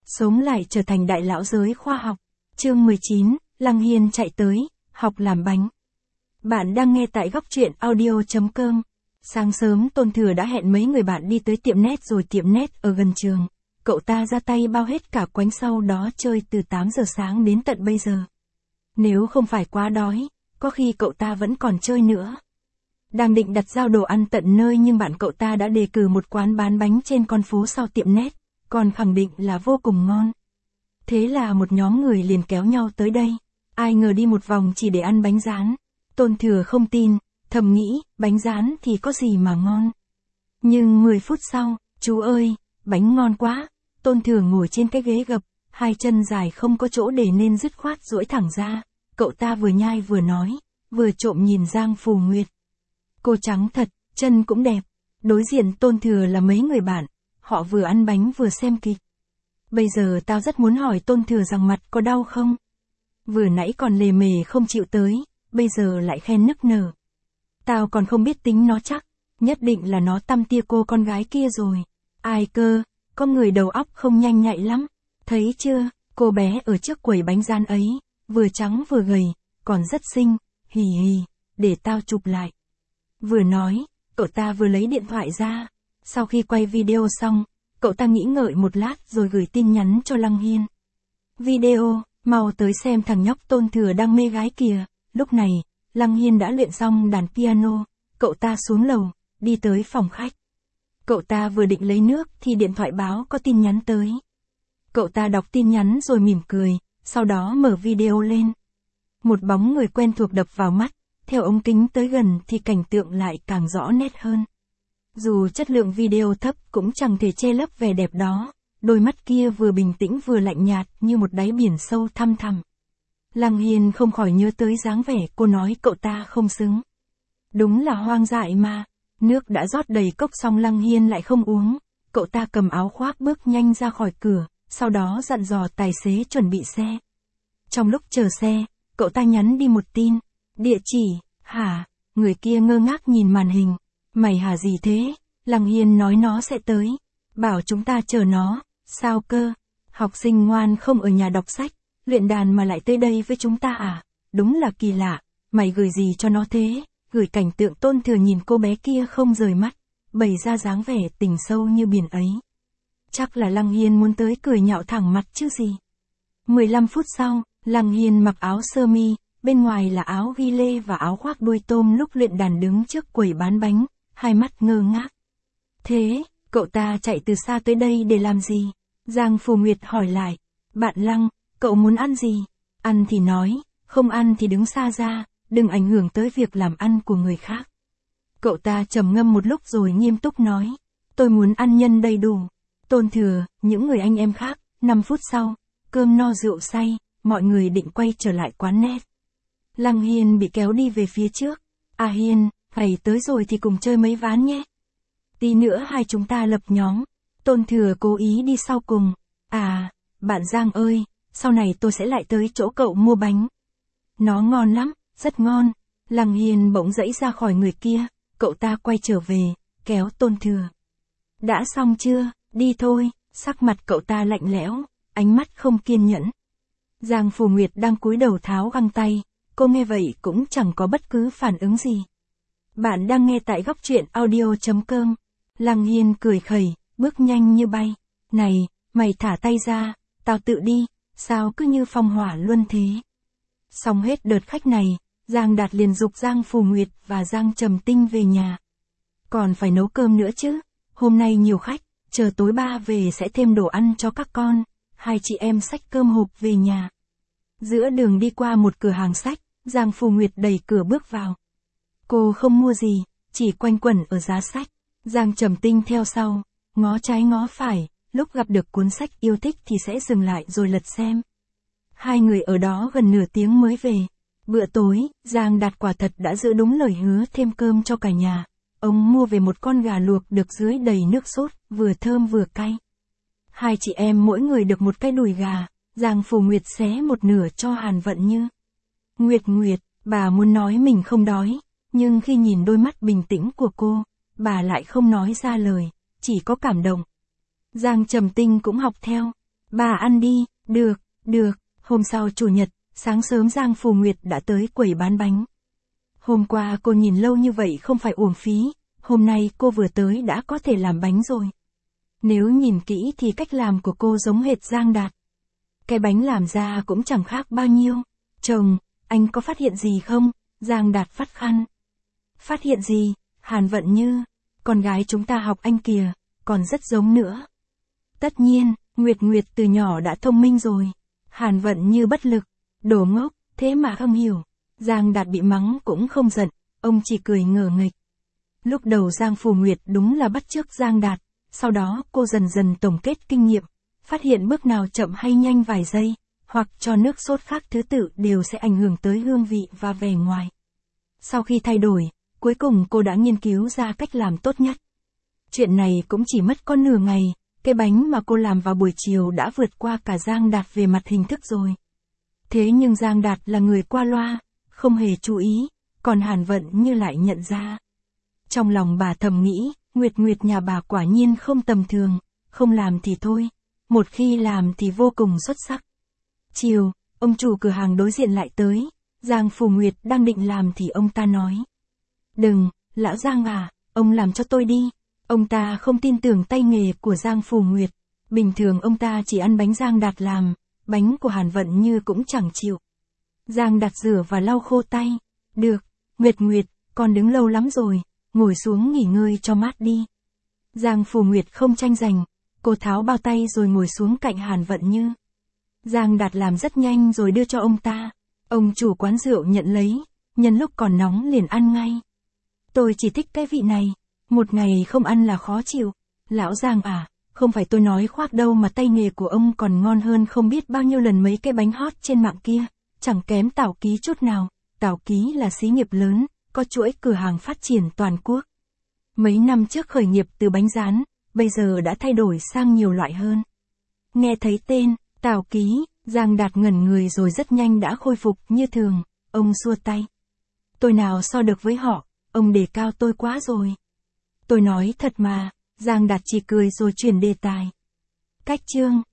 Sống lại trở thành đại lão giới khoa học. Chương 19, Lăng Hiên chạy tới, học làm bánh. Bạn đang nghe tại góc truyện audio.com. Sáng sớm Tôn Thừa đã hẹn mấy người bạn đi tới tiệm net rồi tiệm net ở gần trường. Cậu ta ra tay bao hết cả quánh sau đó chơi từ 8 giờ sáng đến tận bây giờ. Nếu không phải quá đói, có khi cậu ta vẫn còn chơi nữa. Đang định đặt giao đồ ăn tận nơi nhưng bạn cậu ta đã đề cử một quán bán bánh trên con phố sau tiệm net, còn khẳng định là vô cùng ngon. Thế là một nhóm người liền kéo nhau tới đây. Ai ngờ đi một vòng chỉ để ăn bánh rán. Tôn Thừa không tin, thầm nghĩ, bánh rán thì có gì mà ngon. Nhưng 10 phút sau, chú ơi, bánh ngon quá. Tôn Thừa ngồi trên cái ghế gập, hai chân dài không có chỗ để nên dứt khoát duỗi thẳng ra. Cậu ta vừa nhai vừa nói, vừa trộm nhìn Giang Phù Nguyệt. Cô trắng thật, chân cũng đẹp. Đối diện Tôn Thừa là mấy người bạn, họ vừa ăn bánh vừa xem kịch. Bây giờ tao rất muốn hỏi Tôn Thừa rằng mặt có đau không? Vừa nãy còn lề mề không chịu tới, bây giờ lại khen nức nở. Tao còn không biết tính nó chắc, nhất định là nó tăm tia cô con gái kia rồi. Ai cơ, có người đầu óc không nhanh nhạy lắm. Thấy chưa, cô bé ở trước quầy bánh rán ấy, vừa trắng vừa gầy, còn rất xinh, hì hì, để tao chụp lại. Vừa nói, cậu ta vừa lấy điện thoại ra. Sau khi quay video xong, cậu ta nghĩ ngợi một lát rồi gửi tin nhắn cho Lăng Hiên. Video, mau tới xem thằng nhóc Tôn Thừa đang mê gái kìa. Lúc này, Lăng Hiên đã luyện xong đàn piano, cậu ta xuống lầu, đi tới phòng khách. Cậu ta vừa định lấy nước thì điện thoại báo có tin nhắn tới. Cậu ta đọc tin nhắn rồi mỉm cười, sau đó mở video lên. Một bóng người quen thuộc đập vào mắt, theo ống kính tới gần thì cảnh tượng lại càng rõ nét hơn. Dù chất lượng video thấp cũng chẳng thể che lấp vẻ đẹp đó, đôi mắt kia vừa bình tĩnh vừa lạnh nhạt như một đáy biển sâu thăm thẳm. Lăng Hiên không khỏi nhớ tới dáng vẻ cô nói cậu ta không xứng. Đúng là hoang dại mà, nước đã rót đầy cốc xong Lăng Hiên lại không uống, cậu ta cầm áo khoác bước nhanh ra khỏi cửa, sau đó dặn dò tài xế chuẩn bị xe. Trong lúc chờ xe, cậu ta nhắn đi một tin, địa chỉ, hả, người kia ngơ ngác nhìn màn hình. Mày hả gì thế? Lăng Hiên nói nó sẽ tới. Bảo chúng ta chờ nó. Sao cơ? Học sinh ngoan không ở nhà đọc sách, luyện đàn mà lại tới đây với chúng ta à? Đúng là kỳ lạ. Mày gửi gì cho nó thế? Gửi cảnh tượng Tôn Thừa nhìn cô bé kia không rời mắt, bày ra dáng vẻ tình sâu như biển ấy. Chắc là Lăng Hiên muốn tới cười nhạo thẳng mặt chứ gì. 15 phút sau, Lăng Hiên mặc áo sơ mi, bên ngoài là áo ghi lê và áo khoác đuôi tôm lúc luyện đàn đứng trước quầy bán bánh, hai mắt ngơ ngác. Thế, cậu ta chạy từ xa tới đây để làm gì? Giang Phù Nguyệt hỏi lại. Bạn Lăng, cậu muốn ăn gì? Ăn thì nói, không ăn thì đứng xa ra, đừng ảnh hưởng tới việc làm ăn của người khác. Cậu ta trầm ngâm một lúc rồi nghiêm túc nói. Tôi muốn ăn nhân đầy đủ. Tôn Thừa, những người anh em khác, 5 phút sau, cơm no rượu say, mọi người định quay trở lại quán net. Lăng Hiên bị kéo đi về phía trước. À Hiên, thầy tới rồi thì cùng chơi mấy ván nhé. Tí nữa hai chúng ta lập nhóm. Tôn Thừa cố ý đi sau cùng. À, bạn Giang ơi, sau này tôi sẽ lại tới chỗ cậu mua bánh. Nó ngon lắm, rất ngon. Lăng Hiên bỗng dãy ra khỏi người kia, cậu ta quay trở về, kéo Tôn Thừa. Đã xong chưa, đi thôi, sắc mặt cậu ta lạnh lẽo, ánh mắt không kiên nhẫn. Giang Phù Nguyệt đang cúi đầu tháo găng tay, cô nghe vậy cũng chẳng có bất cứ phản ứng gì. Bạn đang nghe tại góc truyện audio.com. Lăng Hiên cười khẩy, bước nhanh như bay. Này, mày thả tay ra, tao tự đi, sao cứ như phong hỏa luân thế. Xong hết đợt khách này, Giang Đạt liền giục Giang Phù Nguyệt và Giang Trầm Tinh về nhà. Còn phải nấu cơm nữa chứ, hôm nay nhiều khách, chờ tối ba về sẽ thêm đồ ăn cho các con. Hai chị em xách cơm hộp về nhà. Giữa đường đi qua một cửa hàng sách, Giang Phù Nguyệt đẩy cửa bước vào. Cô không mua gì, chỉ quanh quẩn ở giá sách. Giang Trầm Tinh theo sau, ngó trái ngó phải, lúc gặp được cuốn sách yêu thích thì sẽ dừng lại rồi lật xem. Hai người ở đó gần nửa tiếng mới về. Bữa tối, Giang Đạt quả thật đã giữ đúng lời hứa thêm cơm cho cả nhà. Ông mua về một con gà luộc được dưới đầy nước sốt, vừa thơm vừa cay. Hai chị em mỗi người được một cái đùi gà, Giang Phù Nguyệt xé một nửa cho Hàn Vận Như. Nguyệt, bà muốn nói mình không đói, nhưng khi nhìn đôi mắt bình tĩnh của cô, bà lại không nói ra lời, chỉ có cảm động. Giang Trầm Tinh cũng học theo. Bà ăn đi, được. Hôm sau Chủ nhật, sáng sớm Giang Phù Nguyệt đã tới quầy bán bánh. Hôm qua cô nhìn lâu như vậy không phải uổng phí, hôm nay cô vừa tới đã có thể làm bánh rồi. Nếu nhìn kỹ thì cách làm của cô giống hệt Giang Đạt. Cái bánh làm ra cũng chẳng khác bao nhiêu. Chồng, anh có phát hiện gì không? Giang Đạt vắt khăn. Phát hiện gì? Hàn Vận Như, con gái chúng ta học anh kìa, còn rất giống nữa. Tất nhiên, Nguyệt từ nhỏ đã thông minh rồi. Hàn Vận Như bất lực, đồ ngốc, thế mà không hiểu. Giang Đạt bị mắng cũng không giận, ông chỉ cười ngờ nghệch. Lúc đầu Giang Phù Nguyệt đúng là bắt chước Giang Đạt, sau đó cô dần dần tổng kết kinh nghiệm, phát hiện bước nào chậm hay nhanh vài giây, hoặc cho nước sốt khác thứ tự đều sẽ ảnh hưởng tới hương vị và vẻ ngoài. Sau khi thay đổi, cuối cùng cô đã nghiên cứu ra cách làm tốt nhất. Chuyện này cũng chỉ mất có nửa ngày, cái bánh mà cô làm vào buổi chiều đã vượt qua cả Giang Đạt về mặt hình thức rồi. Thế nhưng Giang Đạt là người qua loa, không hề chú ý, còn Hàn Vận Như lại nhận ra. Trong lòng bà thầm nghĩ, Nguyệt nhà bà quả nhiên không tầm thường, không làm thì thôi, một khi làm thì vô cùng xuất sắc. Chiều, ông chủ cửa hàng đối diện lại tới, Giang Phù Nguyệt đang định làm thì ông ta nói. Đừng, lão Giang à, ông làm cho tôi đi. Ông ta không tin tưởng tay nghề của Giang Phù Nguyệt, bình thường ông ta chỉ ăn bánh Giang Đạt làm, bánh của Hàn Vận Như cũng chẳng chịu. Giang Đạt rửa và lau khô tay. Được, Nguyệt, con đứng lâu lắm rồi, ngồi xuống nghỉ ngơi cho mát đi. Giang Phù Nguyệt không tranh giành, cô tháo bao tay rồi ngồi xuống cạnh Hàn Vận Như. Giang Đạt làm rất nhanh rồi đưa cho ông ta. Ông chủ quán rượu nhận lấy, nhân lúc còn nóng liền ăn ngay. Tôi chỉ thích cái vị này, một ngày không ăn là khó chịu. Lão Giang à, không phải tôi nói khoác đâu mà tay nghề của ông còn ngon hơn không biết bao nhiêu lần mấy cái bánh hot trên mạng kia, chẳng kém Tảo Ký chút nào. Tảo Ký là xí nghiệp lớn, có chuỗi cửa hàng phát triển toàn quốc. Mấy năm trước khởi nghiệp từ bánh rán, bây giờ đã thay đổi sang nhiều loại hơn. Nghe thấy tên, Tảo Ký, Giang Đạt ngẩn người rồi rất nhanh đã khôi phục như thường, ông xua tay. Tôi nào so được với họ, ông đề cao tôi quá rồi. Tôi nói thật mà, Giang Đạt chỉ cười rồi chuyển đề tài. Cách chương